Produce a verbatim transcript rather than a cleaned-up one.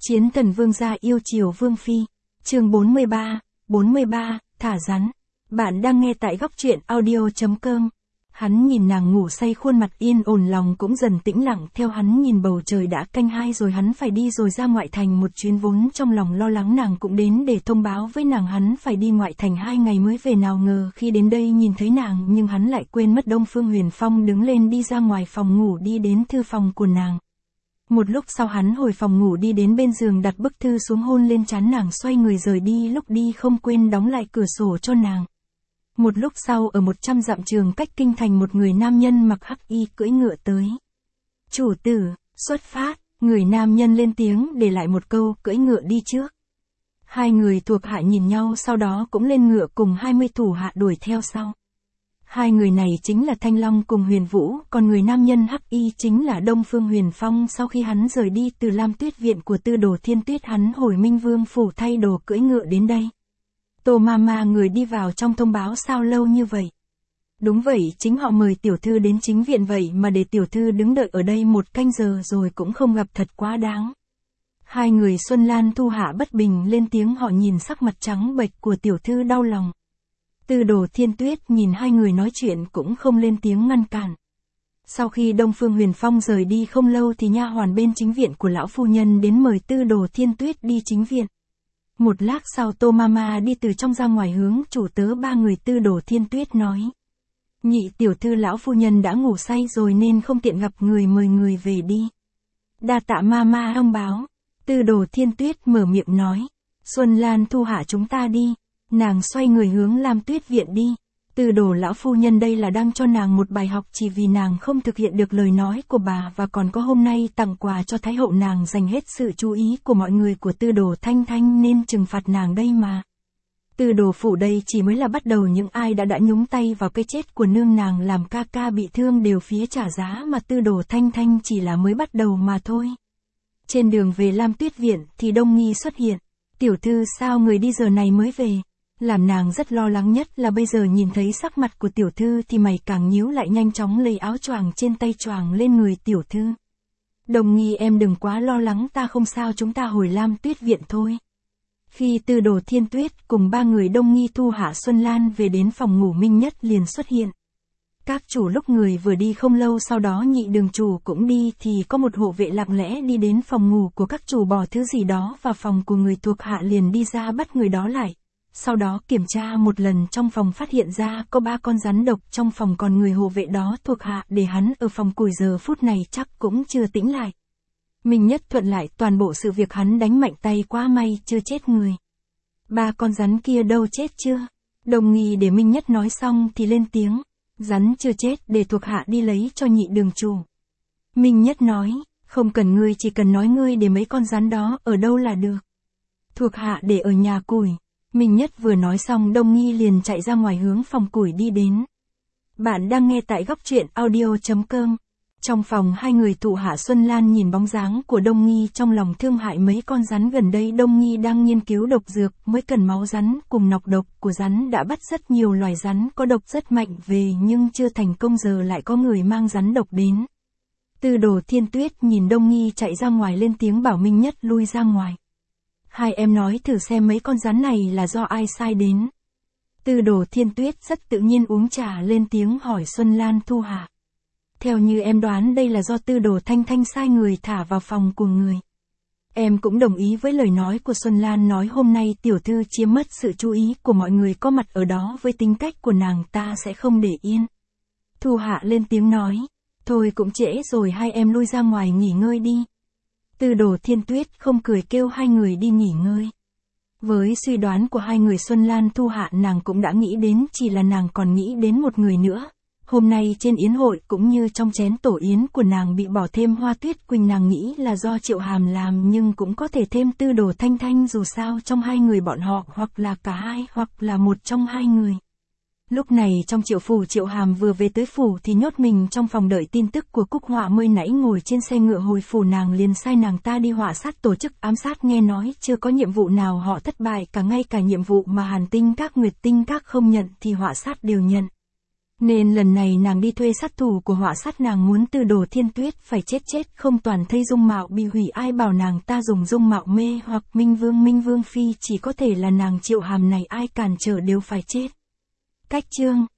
Chiến thần vương gia yêu chiều vương phi. Chương bốn mươi ba, bốn mươi ba, thả rắn. Bạn đang nghe tại góc truyện audio chấm com. Hắn nhìn nàng ngủ say, khuôn mặt yên ổn, lòng cũng dần tĩnh lặng theo hắn. Nhìn bầu trời đã canh hai rồi, hắn phải đi rồi, ra ngoại thành một chuyến. Vốn trong lòng lo lắng nàng cũng đến để thông báo với nàng hắn phải đi ngoại thành hai ngày mới về, nào ngờ khi đến đây nhìn thấy nàng nhưng hắn lại quên mất. Đông Phương Huyền Phong đứng lên đi ra ngoài phòng ngủ, đi đến thư phòng của nàng. Một lúc sau hắn hồi phòng ngủ, đi đến bên giường đặt bức thư xuống, hôn lên trán nàng, xoay người rời đi. Lúc đi không quên đóng lại cửa sổ cho nàng. Một lúc sau, ở một trăm dặm trường cách kinh thành, một người nam nhân mặc hắc y cưỡi ngựa tới. Chủ tử, xuất phát. Người nam nhân lên tiếng để lại một câu, cưỡi ngựa đi trước. Hai người thuộc hạ nhìn nhau, sau đó cũng lên ngựa cùng hai mươi thủ hạ đuổi theo sau. Hai người này chính là Thanh Long cùng Huyền Vũ, còn người nam nhân hắc y chính là Đông Phương Huyền Phong. Sau khi hắn rời đi từ Lam Tuyết viện của Tư Đồ Thiên Tuyết, hắn hồi Minh Vương phủ thay đồ cưỡi ngựa đến đây. Tô Mama người đi vào trong thông báo, sao lâu như vậy? Đúng vậy, chính họ mời tiểu thư đến chính viện, vậy mà để tiểu thư đứng đợi ở đây một canh giờ rồi cũng không gặp, thật quá đáng. Hai người Xuân Lan Thu Hạ bất bình lên tiếng, họ nhìn sắc mặt trắng bệch của tiểu thư đau lòng. Tư Đồ Thiên Tuyết nhìn hai người nói chuyện cũng không lên tiếng ngăn cản. Sau khi Đông Phương Huyền Phong rời đi không lâu thì nha hoàn bên chính viện của lão phu nhân đến mời Tư Đồ Thiên Tuyết đi chính viện. Một lát sau Tô Mama đi từ trong ra ngoài hướng chủ tớ ba người. Tư Đồ Thiên Tuyết nói: Nhị tiểu thư, lão phu nhân đã ngủ say rồi nên không tiện gặp người, mời người về đi. Đa tạ Mama thông báo. Tư Đồ Thiên Tuyết mở miệng nói: Xuân Lan Thu Hạ, chúng ta đi. Nàng xoay người hướng Lam Tuyết viện đi. Tư Đồ lão phu nhân đây là đang cho nàng một bài học, chỉ vì nàng không thực hiện được lời nói của bà, và còn có hôm nay tặng quà cho Thái hậu, nàng dành hết sự chú ý của mọi người của Tư Đồ Thanh Thanh nên trừng phạt nàng đây mà. Tư Đồ phủ đây chỉ mới là bắt đầu, những ai đã đã nhúng tay vào cái chết của nương nàng làm ca ca bị thương đều phía trả giá, mà Tư Đồ Thanh Thanh chỉ là mới bắt đầu mà thôi. Trên đường về Lam Tuyết viện thì Đông Nghi xuất hiện. Tiểu thư, sao người đi giờ này mới về? Làm nàng rất lo lắng nhất là bây giờ nhìn thấy sắc mặt của tiểu thư thì mày càng nhíu lại, nhanh chóng lấy áo choàng trên tay choàng lên người tiểu thư. Đồng Nghi, em đừng quá lo lắng, ta không sao, chúng ta hồi Lam Tuyết viện thôi. Khi Tư Đồ Thiên Tuyết cùng ba người Đông Nghi, Thu Hạ, Xuân Lan về đến phòng ngủ, Minh Nhất liền xuất hiện. Các chủ lúc người vừa đi không lâu sau đó Nhị đường chủ cũng đi, thì có một hộ vệ lặng lẽ đi đến phòng ngủ của các chủ, bỏ thứ gì đó vào phòng của người thuộc hạ, liền đi ra bắt người đó lại. Sau đó kiểm tra một lần trong phòng, phát hiện ra có ba con rắn độc trong phòng, còn người hộ vệ đó thuộc hạ để hắn ở phòng củi giờ phút này chắc cũng chưa tĩnh lại. Minh Nhất thuận lại toàn bộ sự việc, hắn đánh mạnh tay, quá may chưa chết người. Ba con rắn kia đâu, chết chưa? Đồng Nghi để Minh Nhất nói xong thì lên tiếng: Rắn chưa chết, để thuộc hạ đi lấy cho Nhị đường chủ. Minh Nhất nói: Không cần, ngươi chỉ cần nói ngươi để mấy con rắn đó ở đâu là được. Thuộc hạ để ở nhà củi. Minh Nhất vừa nói xong, Đông Nghi liền chạy ra ngoài hướng phòng củi đi đến. Bạn đang nghe tại góc truyện audio chấm com. Trong phòng, hai người Thụ Hạ Xuân Lan nhìn bóng dáng của Đông Nghi, trong lòng thương hại mấy con rắn. Gần đây Đông Nghi đang nghiên cứu độc dược, mới cần máu rắn cùng nọc độc của rắn, đã bắt rất nhiều loài rắn có độc rất mạnh về nhưng chưa thành công, giờ lại có người mang rắn độc đến. Tư Đồ Thiên Tuyết nhìn Đông Nghi chạy ra ngoài lên tiếng bảo Minh Nhất lui ra ngoài. Hai em nói thử xem mấy con rắn này là do ai sai đến. Tư Đồ Thiên Tuyết rất tự nhiên uống trà lên tiếng hỏi Xuân Lan Thu Hạ. Theo như em đoán, đây là do Tư Đồ Thanh Thanh sai người thả vào phòng của người. Em cũng đồng ý với lời nói của Xuân Lan, nói hôm nay tiểu thư chiếm mất sự chú ý của mọi người có mặt ở đó, với tính cách của nàng ta sẽ không để yên. Thu Hạ lên tiếng nói: Thôi cũng trễ rồi, hai em lui ra ngoài nghỉ ngơi đi. Tư Đồ Thiên Tuyết không cười, kêu hai người đi nghỉ ngơi. Với suy đoán của hai người Xuân Lan Thu Hạ nàng cũng đã nghĩ đến, chỉ là nàng còn nghĩ đến một người nữa. Hôm nay trên yến hội cũng như trong chén tổ yến của nàng bị bỏ thêm Hoa Tuyết Quỳnh, nàng nghĩ là do Triệu Hàm làm, nhưng cũng có thể thêm Tư Đồ Thanh Thanh, dù sao trong hai người bọn họ hoặc là cả hai hoặc là một trong hai người. Lúc này trong Triệu phủ, Triệu Hàm vừa về tới phủ thì nhốt mình trong phòng đợi tin tức của Cúc Họa. Mới nãy ngồi trên xe ngựa hồi phủ, nàng liền sai nàng ta đi họa sát tổ chức ám sát, nghe nói chưa có nhiệm vụ nào họ thất bại cả, ngay cả nhiệm vụ mà Hàn Tinh Các, Nguyệt Tinh Các không nhận thì họa sát đều nhận. Nên lần này nàng đi thuê sát thủ của họa sát, nàng muốn từ Đồ Thiên Tuyết phải chết chết không toàn thây, dung mạo bị hủy, ai bảo nàng ta dùng dung mạo mê hoặc Minh Vương. Minh Vương Phi chỉ có thể là nàng Triệu Hàm này, ai cản trở đều phải chết. Cách chương